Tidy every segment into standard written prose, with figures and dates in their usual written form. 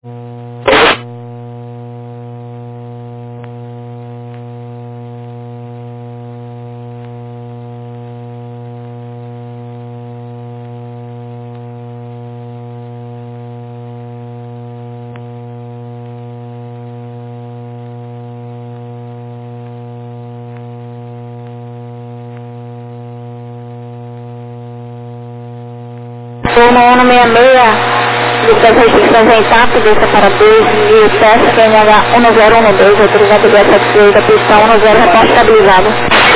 Turma 166, das restrições em TAP, desça para 2 e peça QNH 1012, autorizado de satisfeita, pistão 10, reporte estabilizado.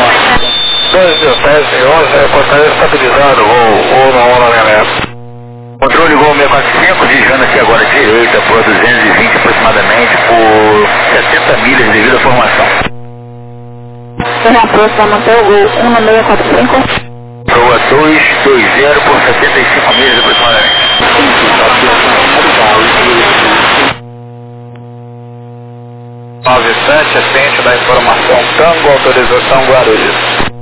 2.11, reportagem estabilizado, voo na hora, galera. Controle voo 645, viajando aqui agora à direita por 220 aproximadamente, por 70 milhas devido à formação. Turma próxima, manter o gol 1645. Proa 220 por 75 milhas aproximadamente. 97, assente da informação Tango, autorização Guarulhos.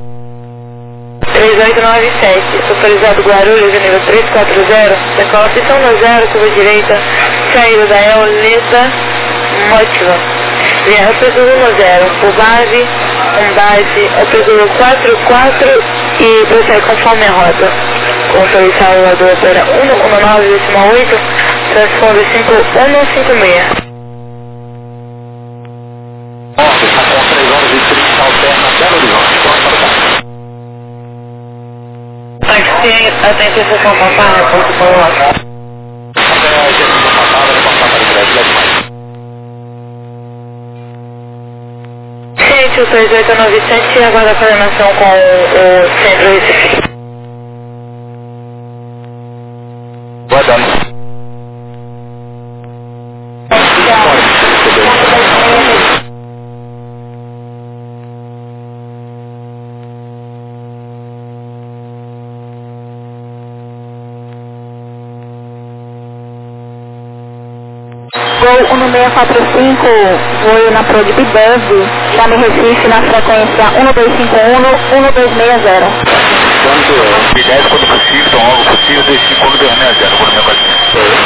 3897, autorizado Guarulhos, nível 340, decola pistão 0, curva direita, saída da Eoleta Motiva. Via Pesulo 10, por base, ao Pesulo 44 e prossegue conforme a rota. Controle Salvador opera 119,8, transponder 5156. Está com 3 horas e 30, alterna Belo Horizonte, pronto para cá. Táxi, atende a sessão papada, ponto com o outro. Gente, o 3897 aguarda a coordenação com o Centro Recife. Guardando. Gol 1645, voo na Pro de Bideve, chame Recife na frequência 1251, 1260. Quando Bideve, quando possível, tão logo possível, 25, 1260, quando meu paciente.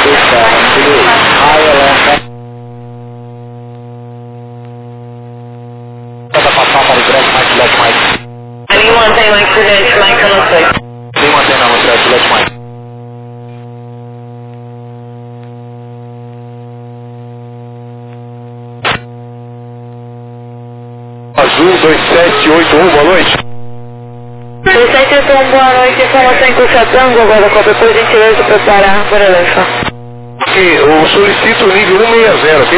Para passar para o Dress Mike, Left Mike. Ali mantém o incidente, Mike, eu não sei. Tem uma antena no Dress Left Mike. Azul 2781, boa noite. 2781, boa noite, informação em curso a Tango, agora qualquer coisa, gentileza, preparar para levar. Ok, eu solicito o nível 160, ok?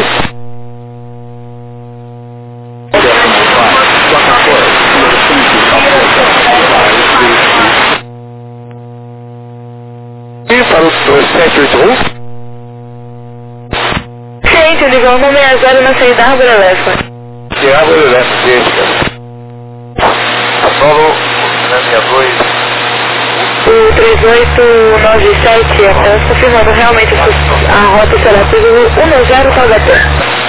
E para o 2781? Gente, o nível 160 na saída da Árvore Leva. De Árvore Leva, Apolo 62. O 3897, apenas confirmando, realmente a rota será Pesulo 10 Taubaté.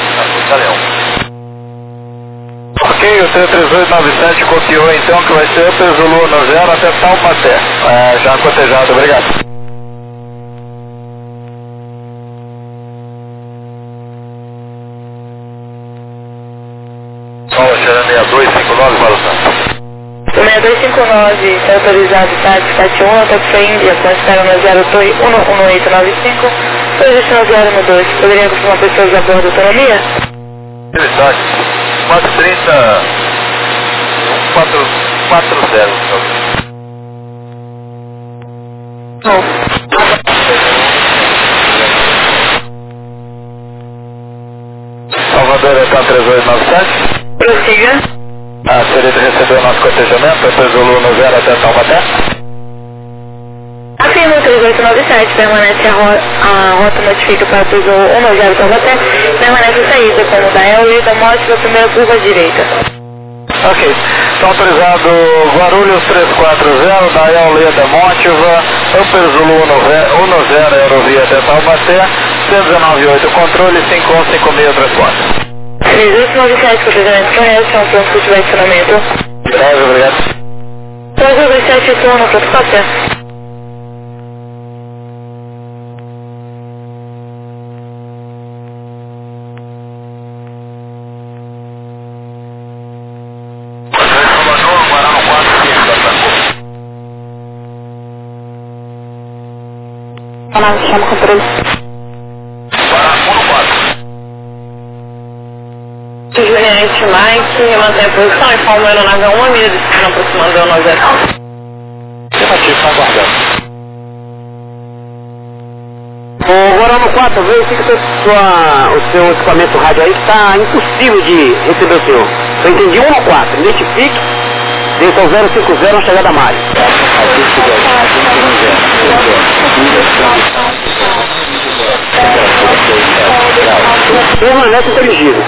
Ok, o 33897 copiou então que vai ser Pesulo 10 até Taubaté. Já cotejado, obrigado. Só 6259 para o Santos. O 6259 está autorizado, TAP 71, TAP Índia, com espera no 01895, posição 012. Poderia confirmar pessoas a bordo da autonomia? Interessante. 430 440. Não. Salvador está 3897. Prossiga. A Sereda recebeu nosso cotejamento, Pesulo 10 até Taubaté. Afirma o 3897, permanece a rota notifica para Pesulo 10 Taubaté, permanece a saída como da Eoleta Mote da primeira curva à direita. Ok, está autorizado Guarulhos 340, da Eoleta Mótiva, Pesulo 10 Aerovia até Taubaté, 119.8 controle, 5156 transporte. 3897, cotejamento conhece, é um pronto que tiver estacionamento. Breve, obrigado. 3897, no pronto Taubaté. Chama o controle. Juliette Mike, mantém a posição, informa a aeronave a 1 milha de destino aproximando da aeronave 0. Negativo, está aguardando. O Guarano 4, verifique o seu equipamento rádio aí, que está impossível de receber o senhor. Eu entendi 1 no 4, identifique, dentro ao 050 na chegada a Mário. Permanece inteligível.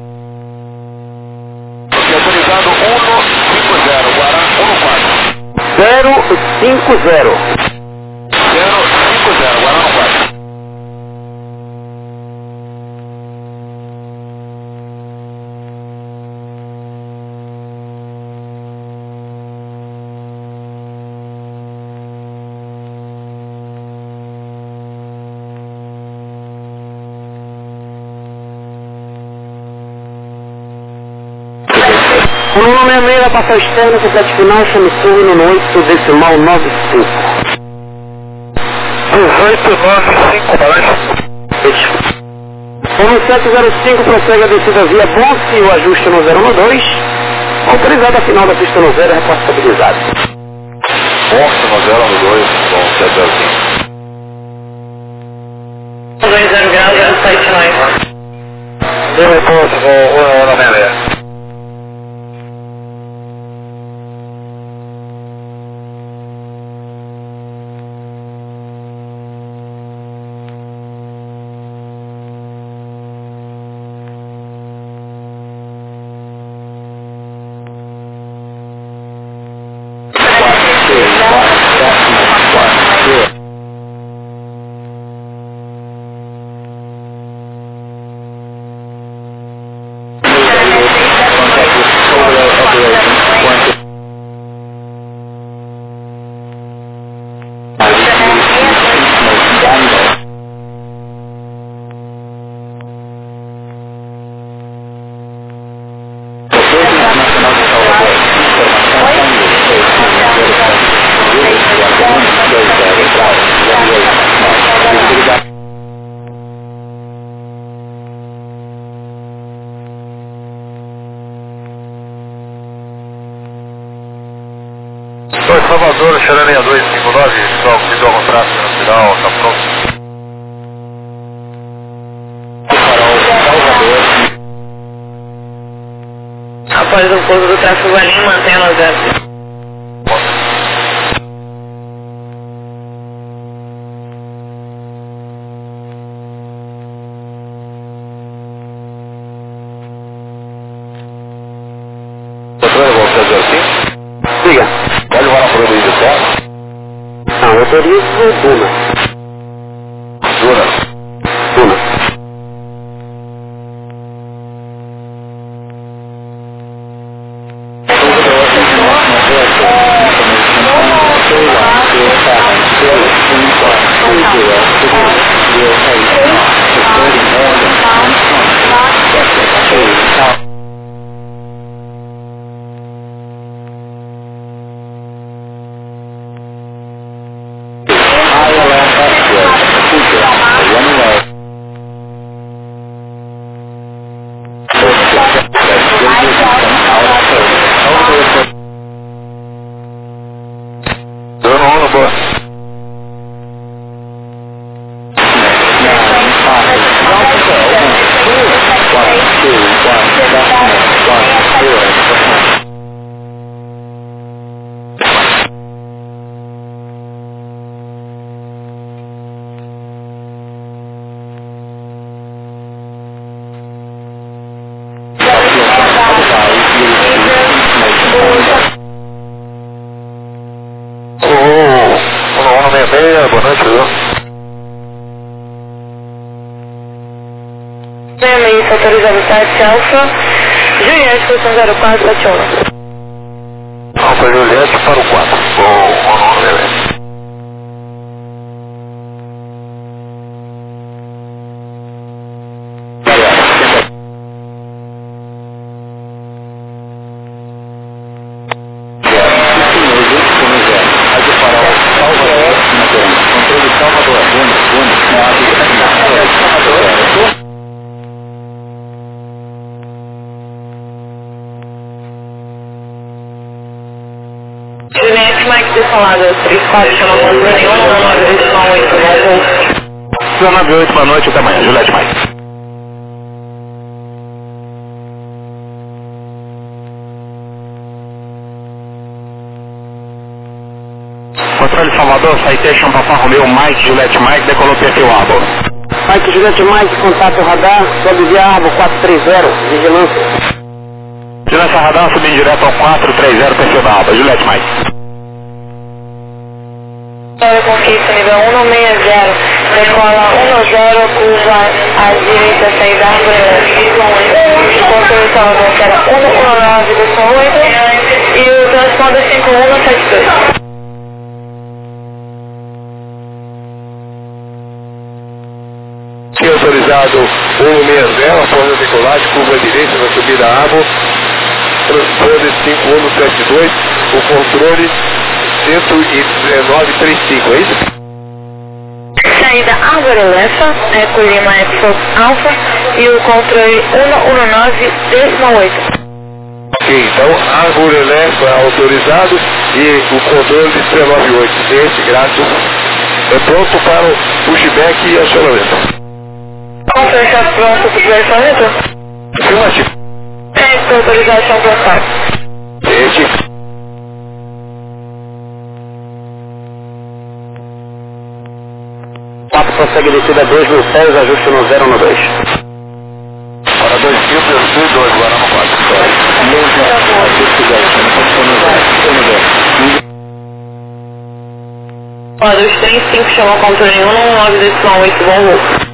Autorizado 150, Guará 1 no 4. 050. 050, Guará no 4. O número 66 vai passar o externo, completo final, chame turno no 8 decimal 95. 1895, balanço. O no 705 prossegue a descida via Bonse e o ajuste no 012. Autorizado a final da pista no 0 é reportabilizado. Bonse no 012, bom, 705. 20 graus, 079. Deu repouso, o na Melé. Salvador, Xerania 259, fiz algum tráfego no final, tá pronto. Após o pouso do tráfego ali, mantenha no 0. Controle, volta 05. Diga. Pode levar a prova aí do carro? Não, eu autorizo Duna. Duna. Duna. Boa noite, viu? Isso, autorizado 7 Alfa, Juliette, posição 0471. Alfa Juliette para o 4. Bom, beleza. Controle Salvador, decolada 34, chama controle 198, 98, boa noite, até amanhã. Juliette Mike. Controle Salvador, Citation Papa Romeo, Mike, Juliette Mike, decolou perfil Arbo. Mike, Juliette Mike, contato radar, sobe via Arbo 430, vigilância. Vigilância radar, subindo direto ao 430, perfil da Arbo, Juliette Mike. Conquista nível 160, decola 10, curva à direita, saída Arbo. Controle Salvador, que era 119,8 e o transponder 5172. Autorizado 160, após a decolagem, curva direita na subida Abo, transponder 5172, o controle 11935, é isso? Saída Álvaro Lefa, Eco Lima Fox Alpha e o controle 119,8. Ok, então Árvore Lefa autorizado e o controle 198. Esse, graças, é pronto para o pushback e acionamento. Vamos fechar pronto para o versamento? Afirmativo. É, autorização para o parque. Este. Prossegue descida 2.000 pés, ajuste no 012. Para 2 filtros, 2, agora no 4. Olha, os 35 chamam controle 119,8, bom voo.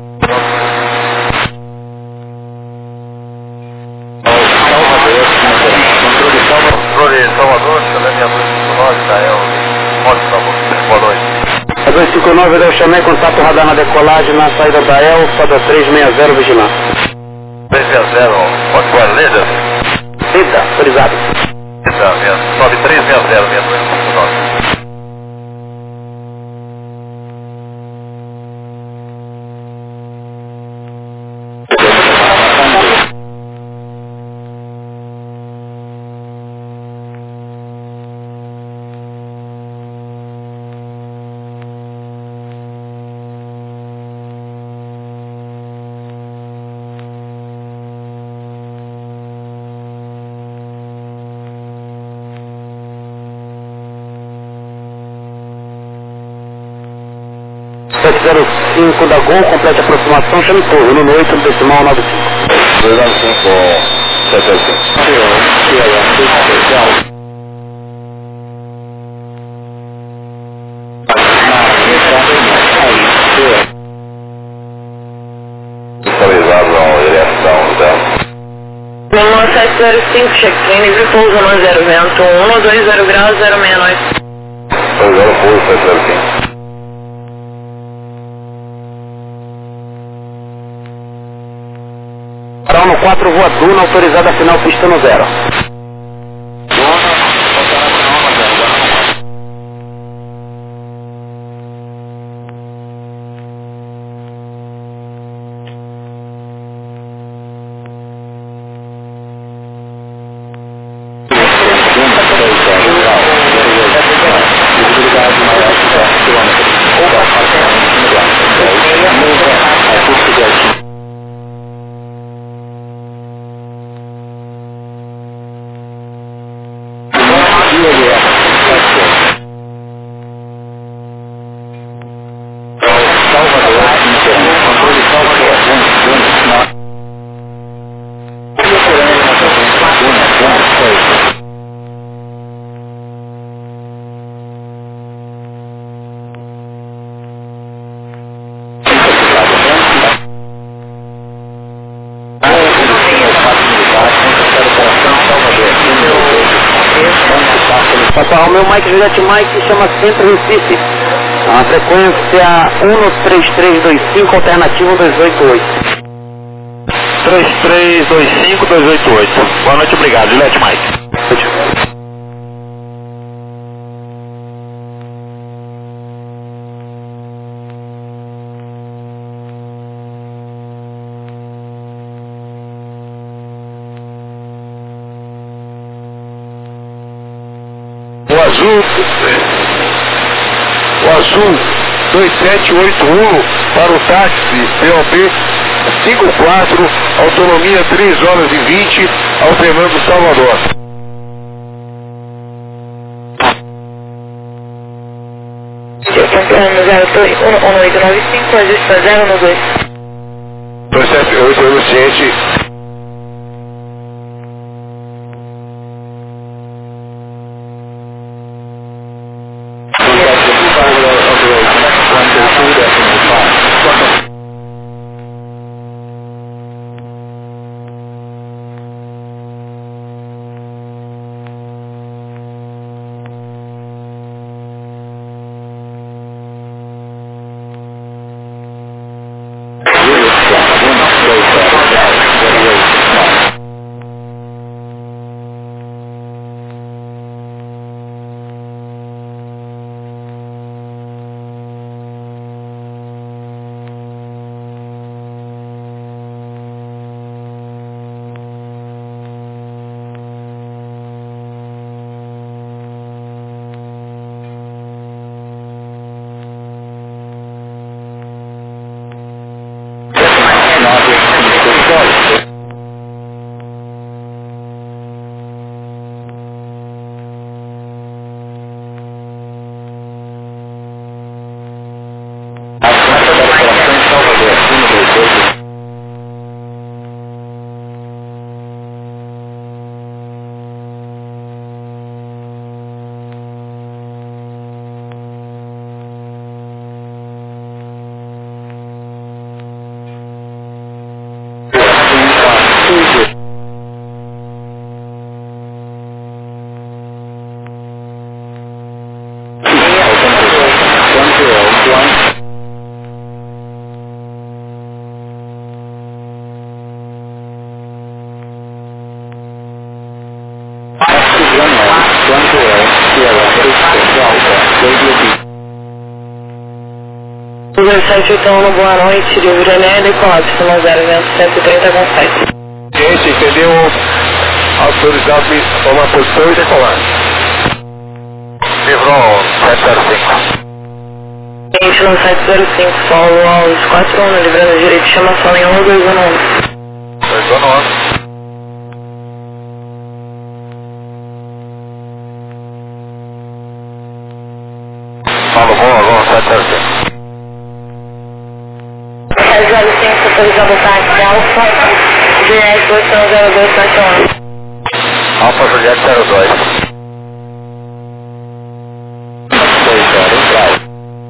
Controle Salvador, chamei minha 259, tá? É o modo Salvador, boa noite. A 259 deu chamei, contato radar na decolagem, na saída da El, sobe 360, vigilância. 360, pode voar laser? Cita, autorizado. Sobe 360, minha 259. .05 da Gol, completa aproximação, chame torre, no 8, decimal 95. 295, 75. Autorizado a direção dela. Lima 705, check-in, livre pouso 10 vento, 120 graus, 069. 20 pouso 705. Para no 4, voa Duna, autorizada final, pista no 0. Papai Romeu Mike, Juliette Mike, chama Centro Recife. A frequência 13325, alternativa 288. 3325 288. Boa noite, obrigado. Juliette Mike. O azul o Azul 2781 para o táxi POP 54, autonomia 3 horas e 20, ao Fernando Salvador. Campeão 01895, ajuste 012. 278, eu ciente. Então, boa noite, Rio Janeiro e Colapso, 130 com 7. Gente, entendeu? Autorizado a tomar posição e decolar. Livrou 705. Gente, no 705, solo aos 41, livrando direito de chamação em 1211. 211. Fala, bom, 705. 05, autorizado o táxi Alfa, Juliette 20271. Alfa Juliette 02. 6 horas, entrada.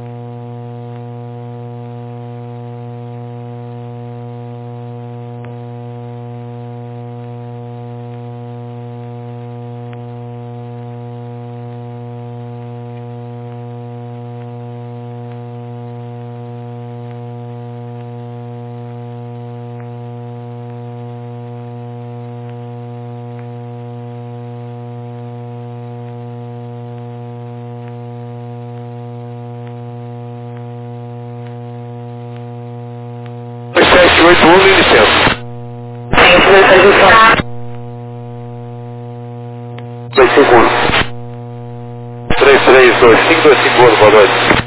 e licença. 251. 3325, boa noite.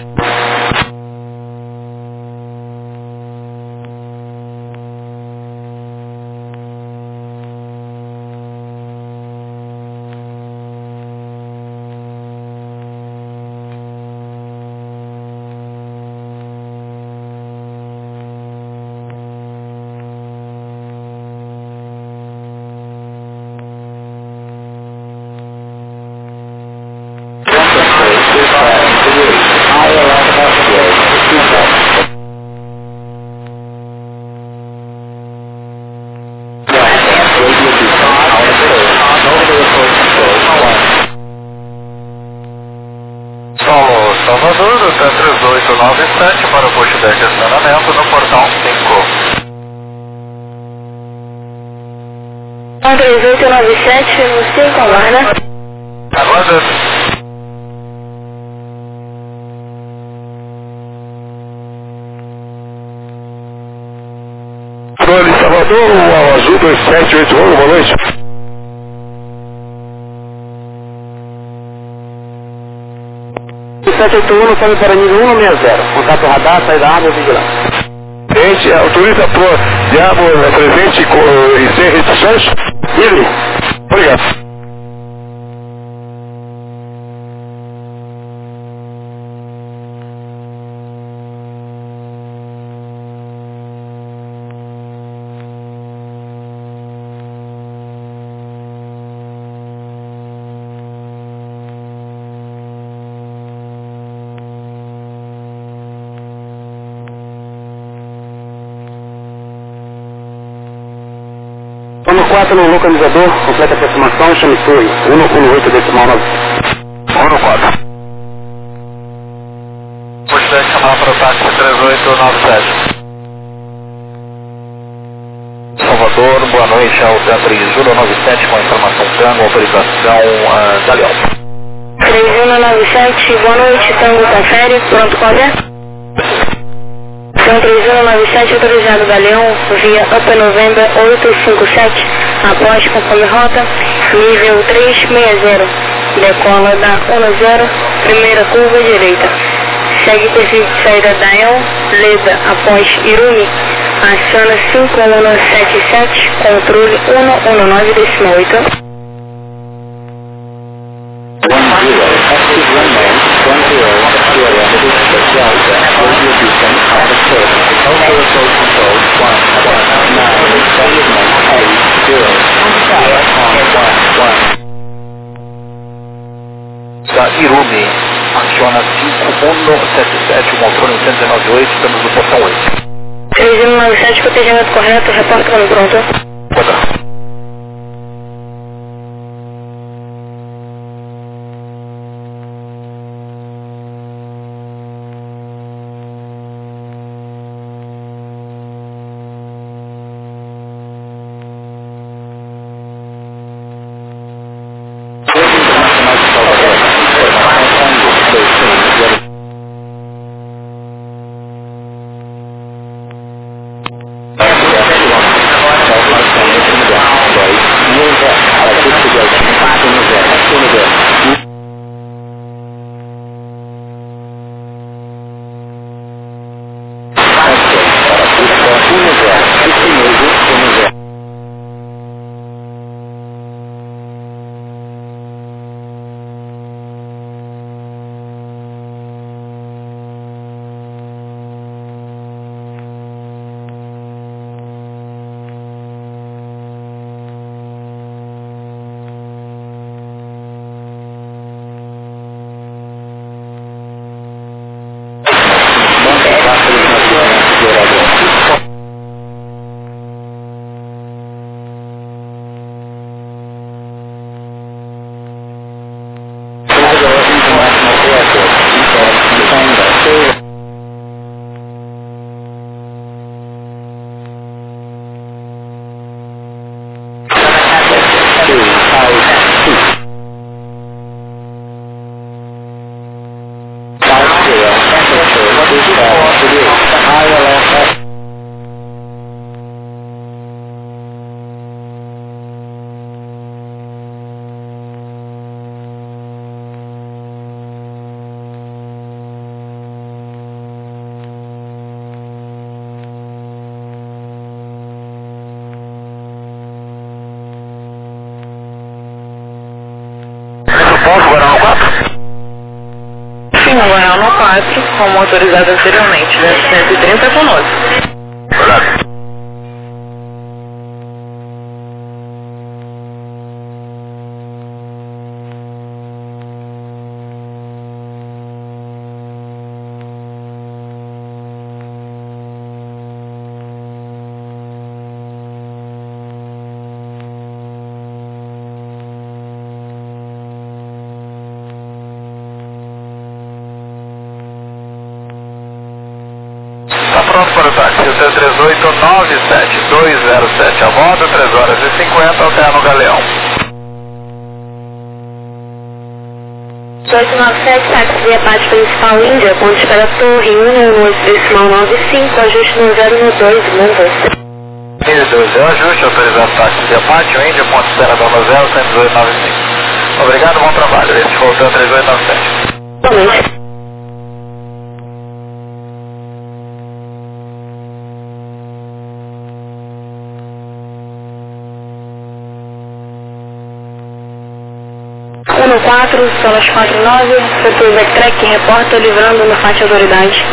Salvador, do 3897 para o posto de estacionamento no portão 5. 3897, no 5, aguarda. Aguarda. Controle Salvador, o Azul 2781, boa noite. 781, sobe para nível 160. Contato radar, saída água e vigilância. Gente, autoriza por diabo presente e sem restrições? Livre. Obrigado. Vamos 4 no localizador, completa aproximação, chame Sui, 118 decimal 9. 114. Puxa, chamar para o táxi 3897. Salvador, boa noite, ao Tantra Júlio 97 com a informação Tango, autorização Galeão. 3197, boa noite, Tango confere, pronto qualquer? São 3197, autorizado Galeão, via Upper November 857, após conforme rota, nível 360, decola da 10, primeira curva direita. Segue perfil de saída da El, Leda após Irumi, aciona 5177, controle 119,8. Da Irumi, aciona 5177, motor 198, estamos no portão 8. 3197, protegimento correto, repórter quando pronto. Pode. Sim, o Guarão no 4, como autorizado anteriormente, 130 conosco. Obrigado. Pronto para o táxi, C3897-207, a bordo, 3h50, alterno Galeão. 897, táxi via parte principal Índia, ponto de espera Torre 118,95, ajuste no 012, Moonbus. 12, ajuste, autorizado táxi via parte Índia, ponto de espera Dona 0, 118,95. Obrigado, bom trabalho, esse foi o 3897. Boa noite. 4, Sonos 49, setor Backtrack, repórter livrando no faixa autoridade.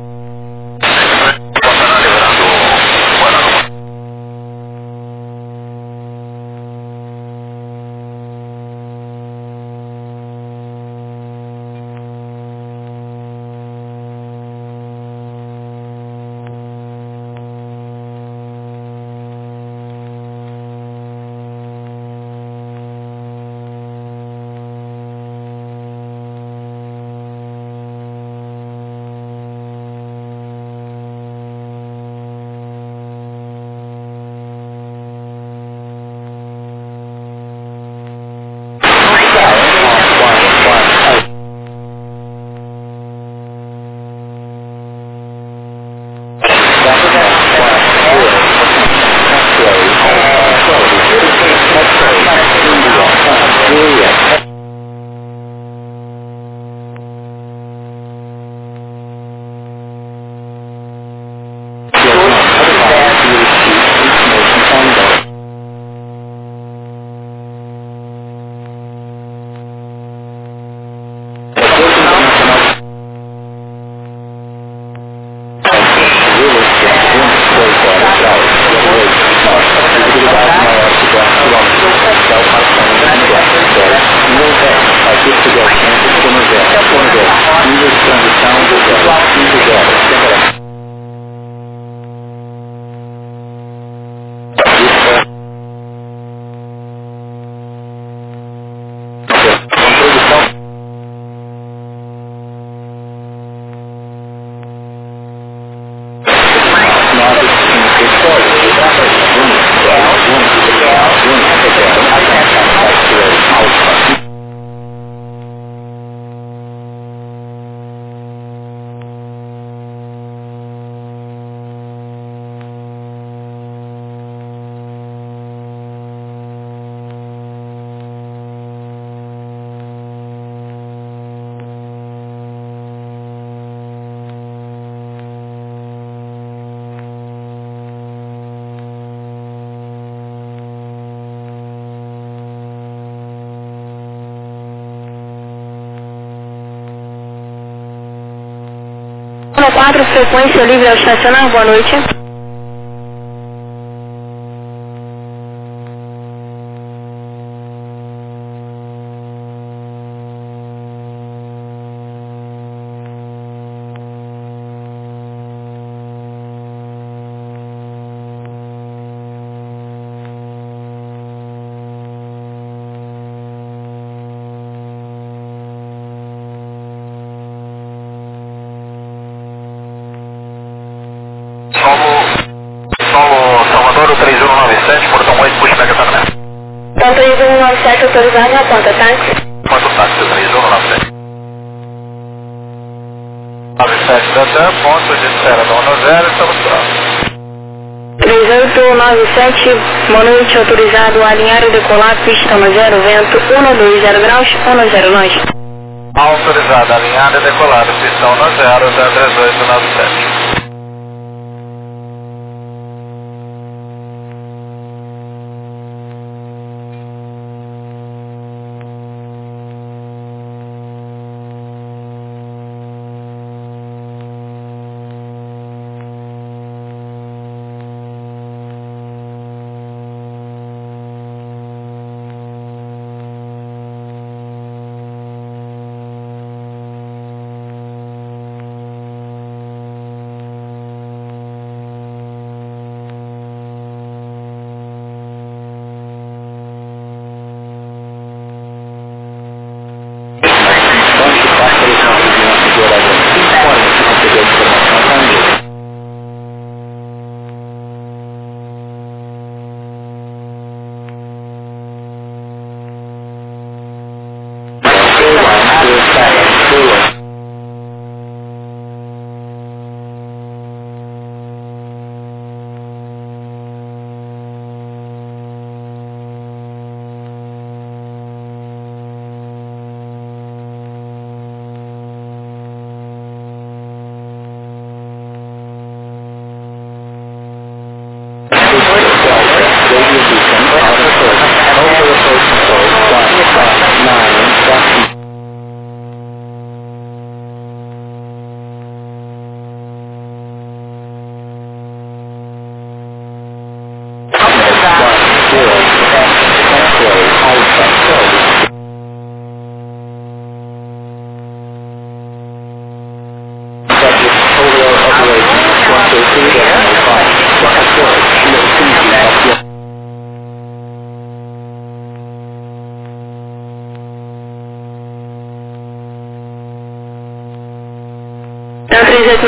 Solo 4, frequência livre ao estacionar, boa noite. Salvador, 3197, portão 8, pushback atendimento. Então 3197 autorizado na ponta, táxi. Quanto táxi, 3197. 97 da TAM, ponto de espera da 10, estamos prontos. 3897, boa noite, autorizado a alinhar e decolar, pista no 0, vento 120 graus, 10 nós. Autorizado, alinhado e decolado, pistão no 0, da 3897.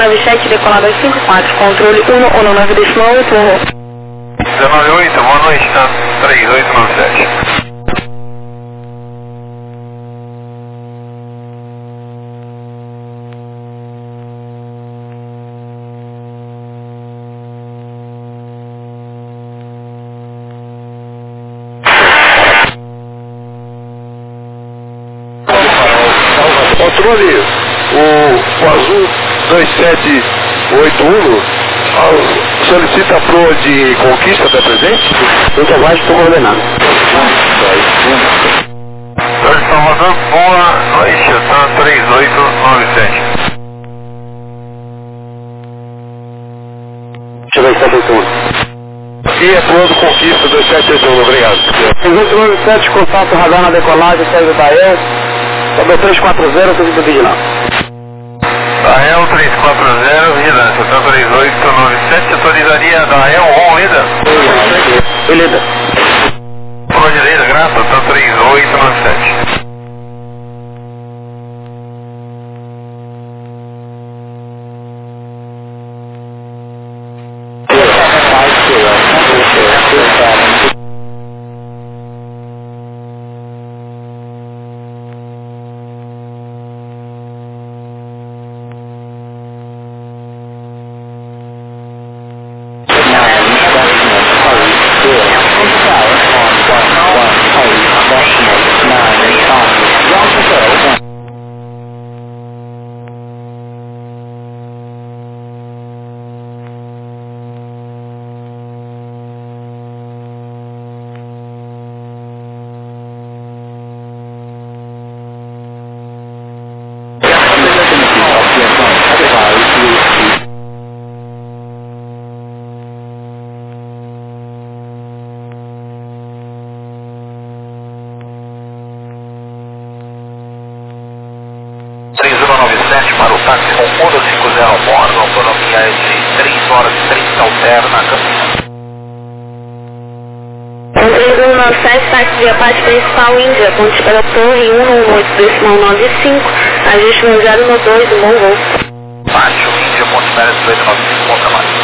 197, decolado às 54, controle 119,8, 198, boa noite, tá? 3897. Controle, o azul 2781 solicita a proa de conquista da presente? Então vai, estou coordenado. Salvador, boa noite, tá 3897. Deixa eu ver se está feito. E a proa do conquista 2781, obrigado. 3897, contato radar na decolagem, segue da EL. Sobe 340, tudo do vigilante. AEL 340, vigilância, tá 3897, autorizaria da AEL com líder? Beleza. Proa de líder, graça, tá 3897. Para o táxi com Honda 50 a bordo, autonomia é de 3 horas e 30 alterna, caminho. 3197, táxi de Apache principal Índia, ponte para a torre 118,95, ajuste no 012 do Mongol. Apache Índia, ponte para 1895, contra mais.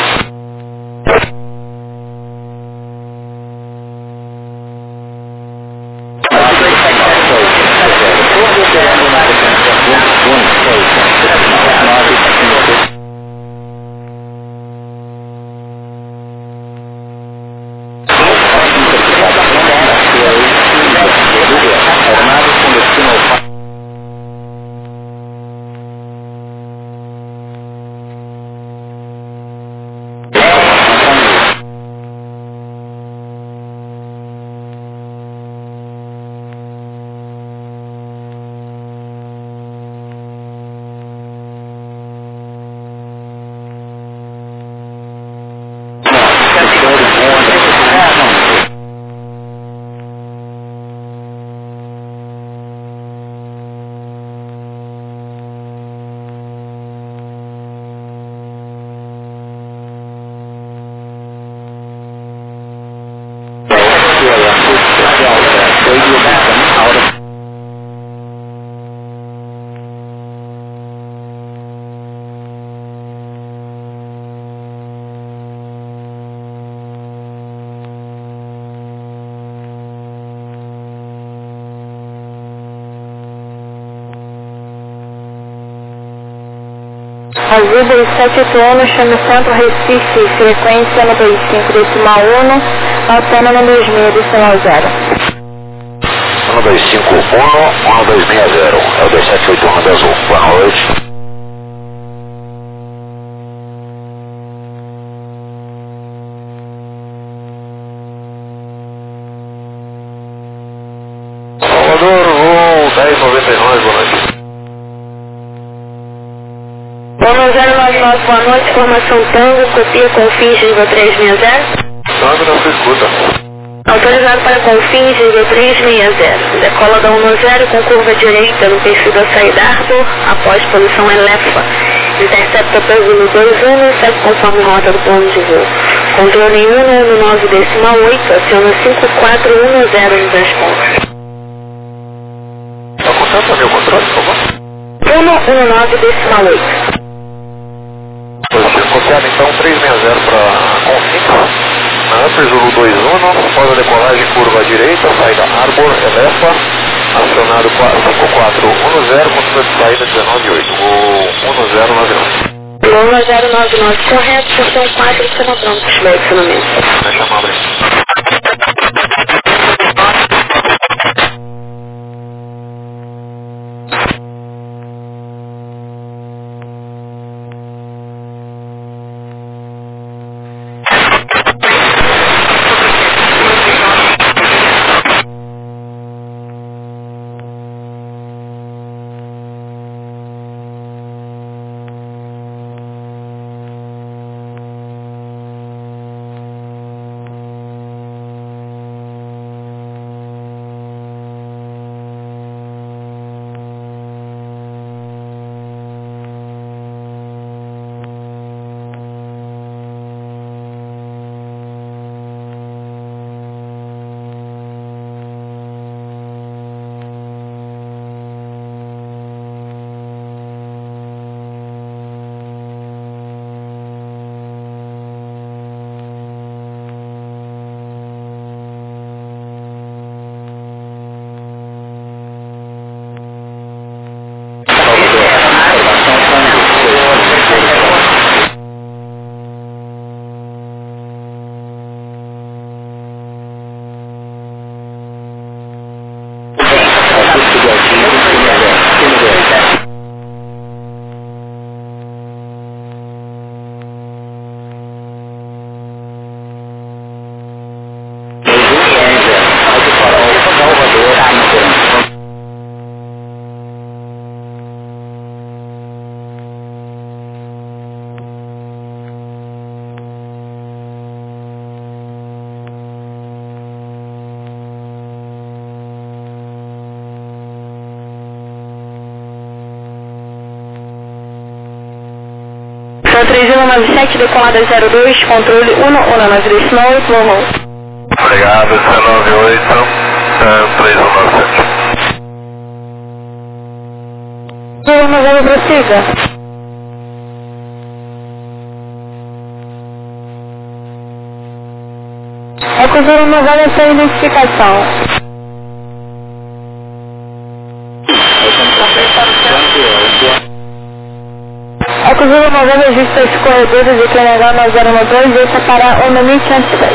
Azul 271, chame Centro Recife, frequência no 25,1, autônomo 26, decimal 0. 1251, 1260, é o 2781 da Azul. Boa noite. Salvador, voo 1099, boa noite. Bônus 099, boa noite, formação Tango, copia Confins, nível 360. Câmbio não se escuta. Autorizado para Confins, nível 360. Decola da 10 com curva direita no perfil da saída Arthur, após posição Elefa. Intercepta Pesulo 21, segue conforme rota do plano de voo. Controle 119,8, aciona 5410 nos transportes. Tá contato meu controle, por favor? 119,8. Positivo, copiado então 360 para Confix, na Upper Zulu 21, após a decolagem curva à direita, saída Arbor, Elefa, acionado 5410, controle de saída 198, o 1099. 1099, correto, portão 4, Cenobronco, flexionamento. Deixa eu abrir. São 3197, decolada 02, controle 1193, normal. Obrigado, 198, 3197. Novela, prossiga. Acusou novela sem identificação. Acusou novela registra os corredores de Canadá na 012 e separar o nome 506.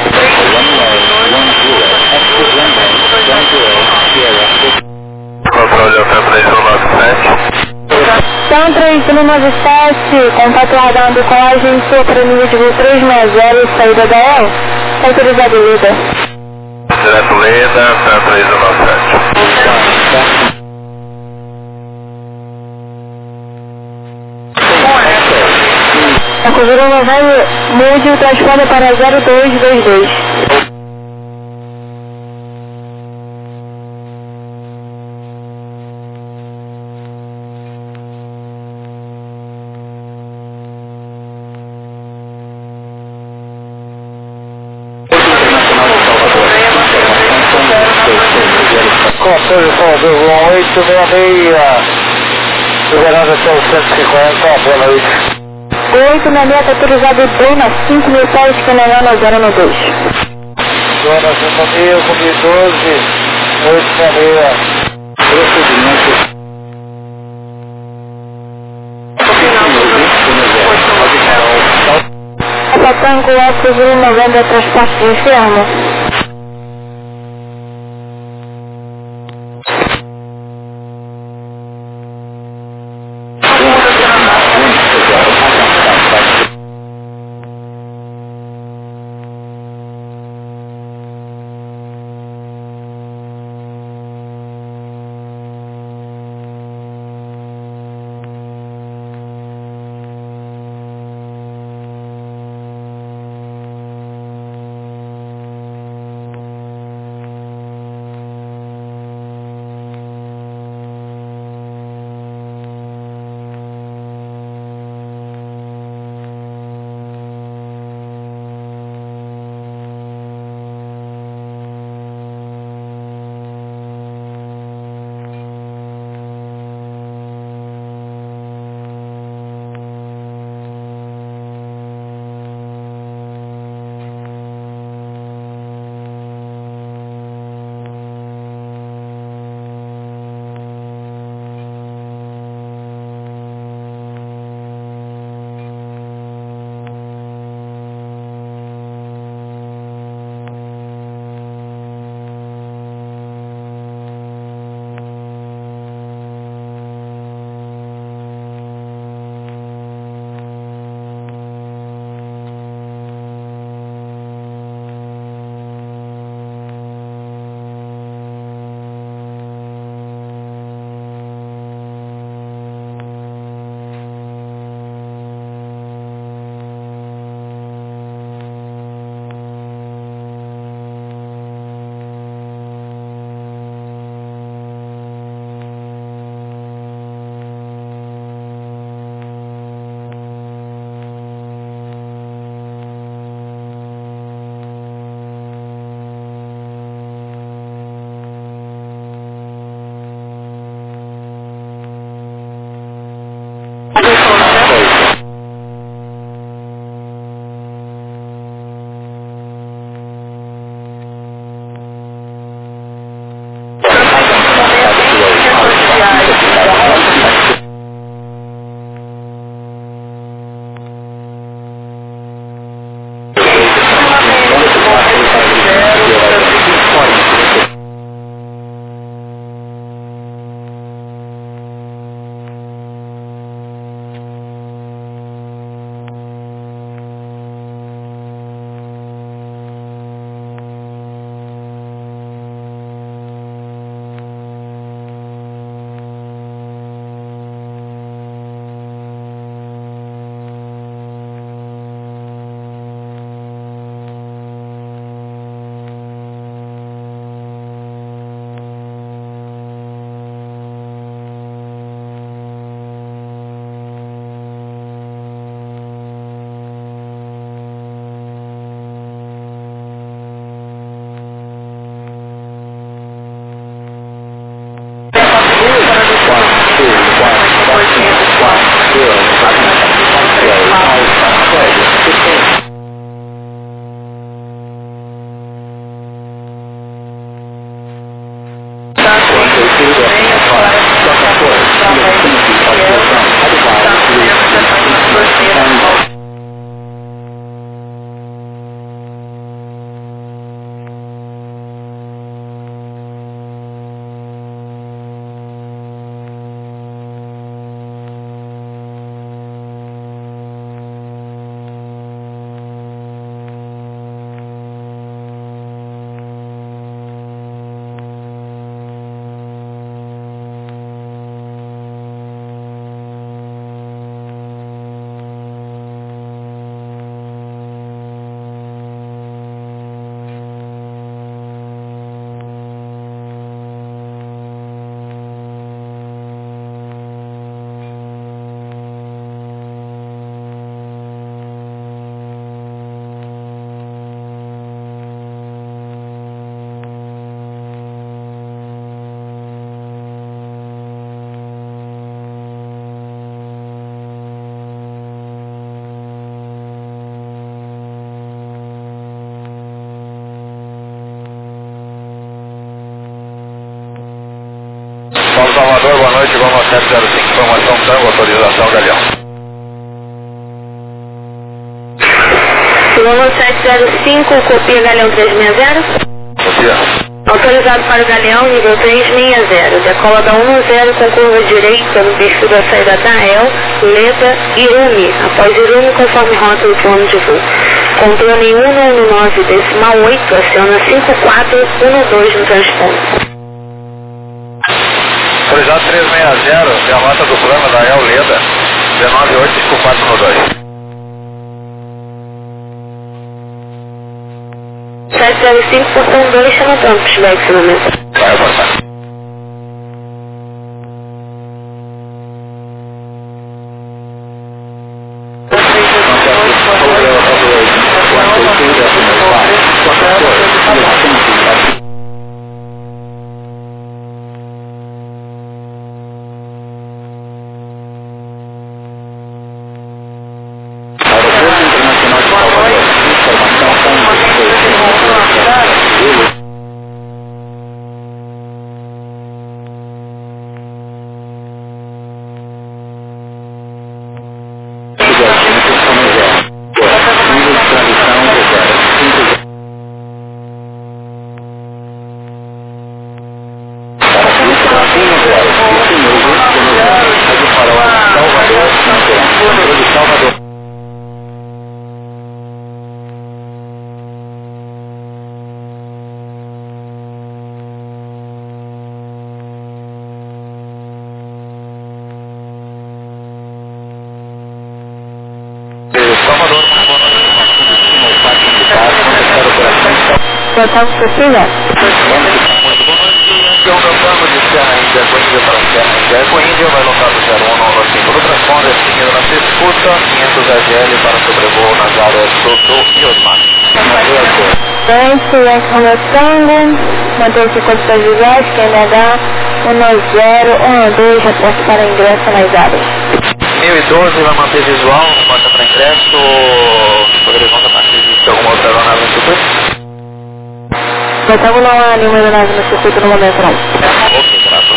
Controle Hotel 3197. Então 3197, contato aguardando colagem sua para nível de voo 360, saída da EL, autorizado Lida. Direto Leda, 3197. Acusou novela, mude o transponder para 0222. Conselho Salvador, 866, liberando até o 150, boa noite. 866 autorizado Dona 5 mil pés, Canadá na 012. Dona 5.000, comi 12, 866. Procedimento. Patango, Acusou novela, transporte de enfermo. 705, informação Tango, autorização Galeão. Segundo 705, copia Galeão 360. Copia. Autorizado para o Galeão, nível 360. Decola da 10 com curva direita no perfil da saída da El, Leda e Irumi. Após Irumi, conforme rota do plano de voo. Controle 119,8, aciona 5412 no transponder. Autorizado 360, a rota do plano da El, Leda, 1985412. 705, portão 2, chama tanto, pushback esse momento. Vai avançar. Total possível? Então, cantando de Serra Índia, Coíndia para Serra Índia, Coíndia, vai lotar do 0195 do transponder, seguindo na escuta, 500 AGL para sobrevoo nas áreas Soto e Osmar. Lance, Romeo Tango, mantém-se com os visuais, QNH 1012, reporte para ingresso nas áreas. 1012 vai manter visual, porta para ingresso, poderia contar a partir de alguma outra aeronave no circuito? Então não há nenhuma aeronave no circuito no momento não. Ok, graças.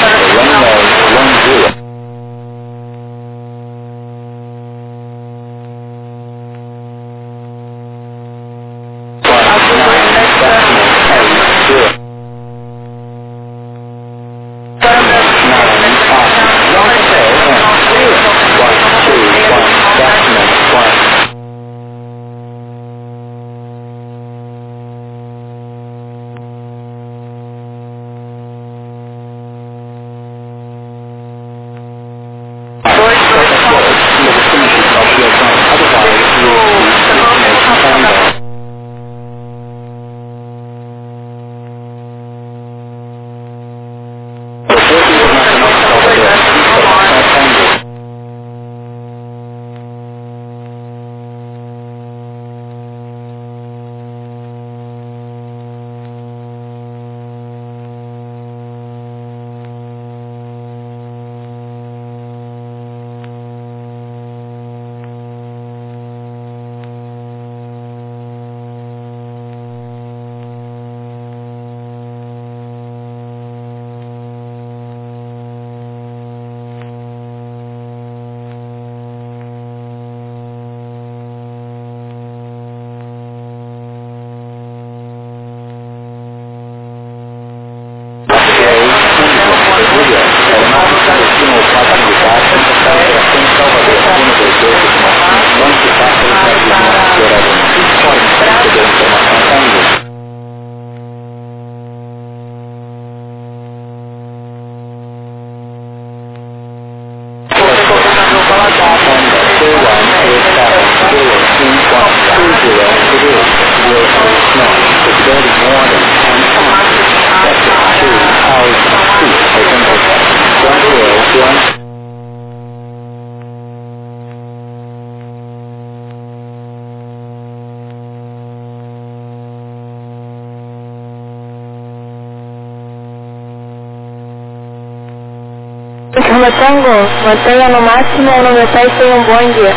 Tango, mantenha no máximo ou no metais sem um bom dia.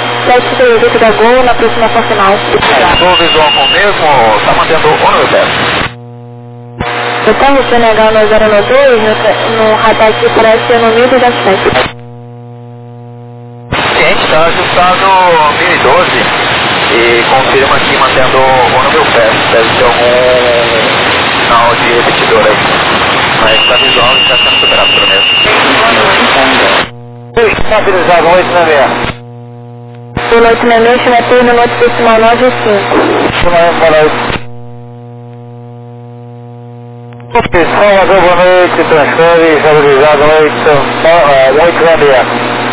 738 da Gol na aproximação final. O visual com o mesmo, está mantendo o no teste. Então, o PNH no 092, no radar aqui parece no 1017. Ciente, está ajustado 1012 e confirma aqui mantendo o número perto. Deve ter algum sinal de repetidor aí. Mas está visual e está sendo superado pelo mesmo. Estabilizado 866. O 866 chama turno no noite decimal 95. Salvador, boa noite, transfere, estabilizado 866.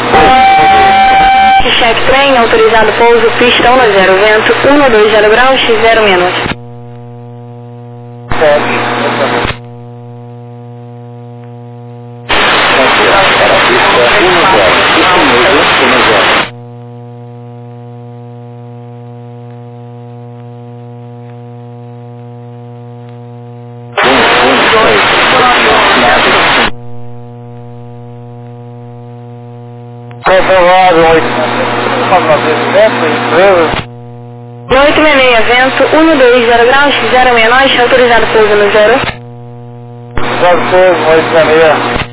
Cheque trem, autorizado pouso, pista 10, vento 120 graus, x0 menos. Aprovado 866, vento 120 graus, x0 menos, autorizado pouso no 0. 866.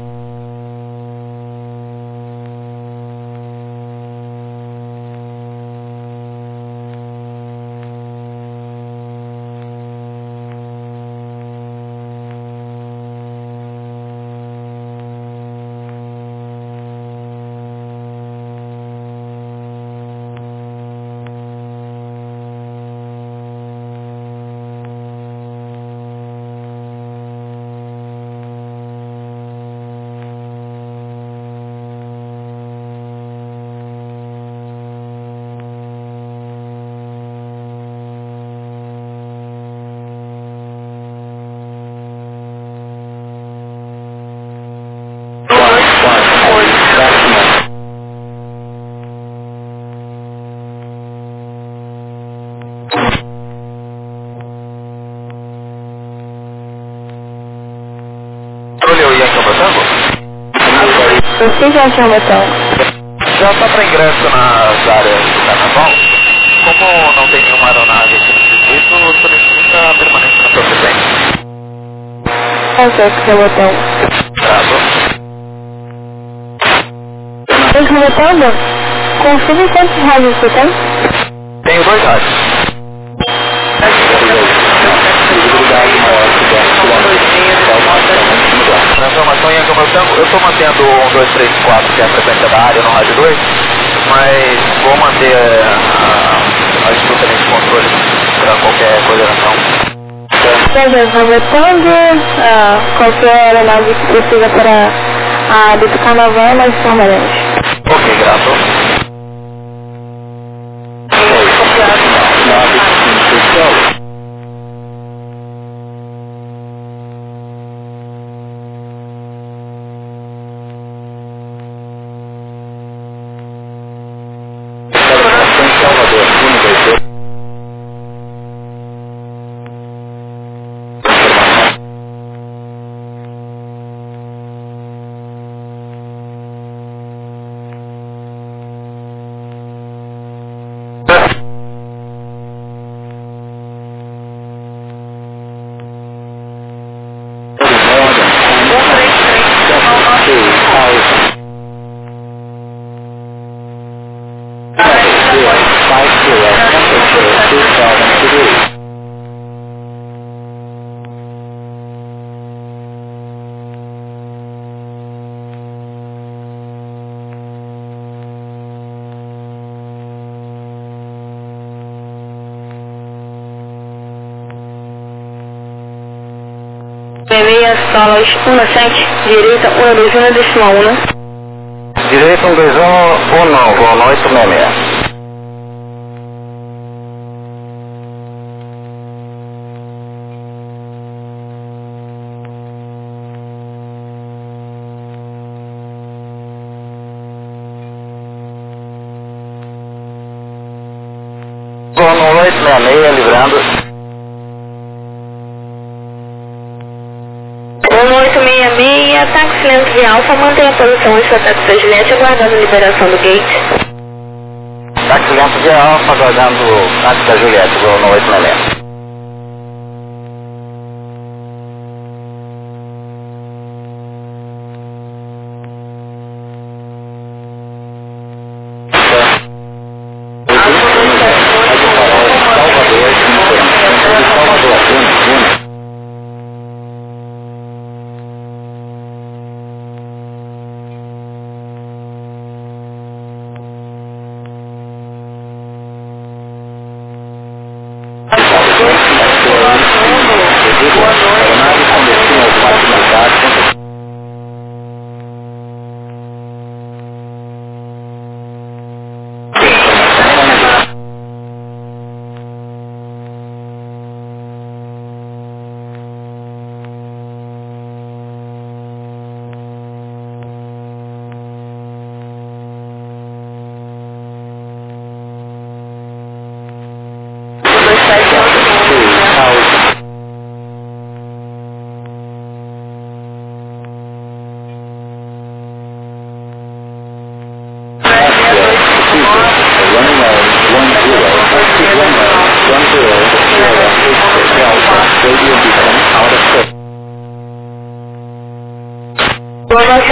Você já tinha um botão? Já está para ingresso nas áreas do carnaval. Como não tem nenhuma aeronave aqui no circuito, solicita a permanência na procedência. Qual é o seu botão? Bravo. Mesmo botão? Confirme quantos rádios você tem? Tenho 2 rádios. Transformação em Angra Motango, eu estou mantendo 1, 2, 3, 4, que é a frequência da área no rádio 2, mas vou manter a disputa de controle para qualquer coordenação. Seja, voltando, qualquer aeronave que precisa para a área do carnaval, nós informaremos. Ok, grato. Meia, solas 17, direita 121 decimal 1. Direita 121, boa noite, 66. Boa noite, 66, livrando. 1866, táxi lento de Alfa, mantenha a posição em sua táxi Juliette, aguardando a liberação do gate. Táxi lento de Alfa, aguardando o táxi da Juliette, boa noite, 66.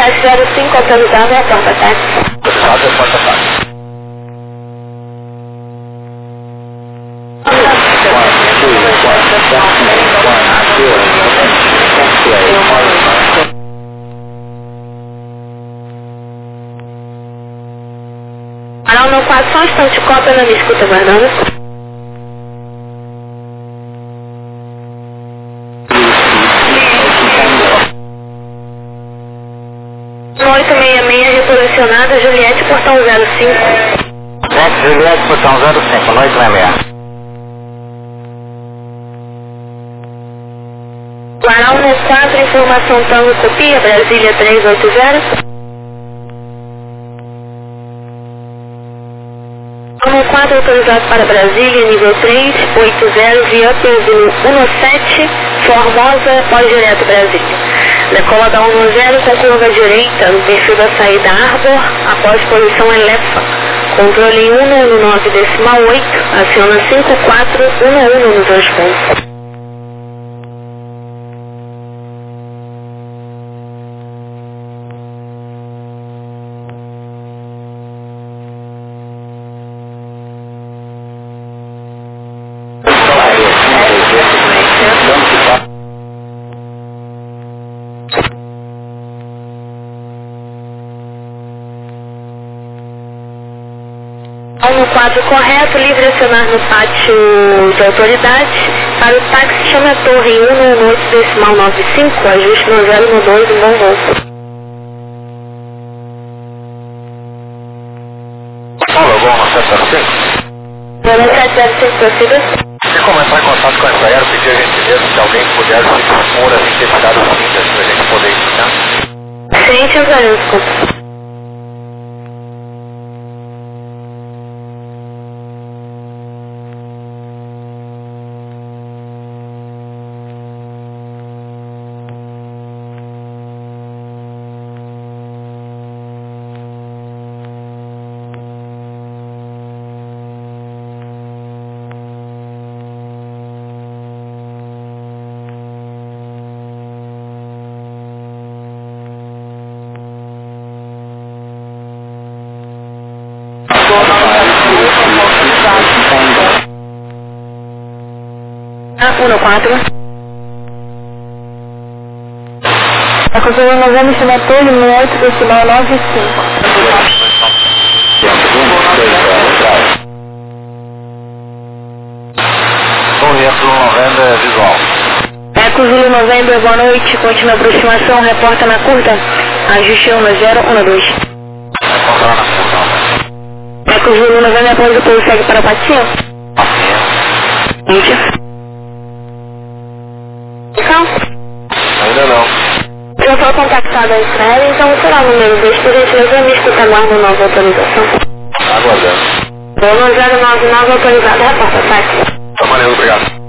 9705, autorizado, reporta táxi. Autorizado, reporta táxi. Canal no 4, só um instante, cópia, não me escuta aguardando. 866, reposicionada, Juliette, portão 05. Juliette, portão 05, 866. Guará 14, informação Tango Copia, Brasília 380. 14, autorizado para Brasília, nível 380, via Peso 17, Formosa, pode direto Brasília. Decola da 10 com curva direita, no perfil da saída Arbor, após posição Elefa. Controle 119,8, aciona 5411 nos dois pontos. No quadro correto, livre acionar no pátio de autoridades. Para o táxi, chame a torre 118,95, ajuste no 012, um bom voo. Olá, bom, 705. 0705, prossiga. Se como entrar em contato com essa aérea, pedir a gentileza se alguém puder se expor as identidades simples para a gente poder explicar. Sim, Tiago, desculpa. Uno 4. Acusou nós vamos chamar torre no 8,95. Torre Eco Novembro visual. Eco Zulu Novembro, boa noite. Continua a aproximação, reporta na curta. Ajuste 1012. Encontrar na curta. Eco Zulu Novembro, após o povo segue para a Patinha? Patinha. Ainda não. Eu estou contactada a Israel, então será o número 2, por gentileza, me escuta mais uma nova autorização. Aguardando. 1099, autorizada, reporta táxi. Tá, valeu, obrigado.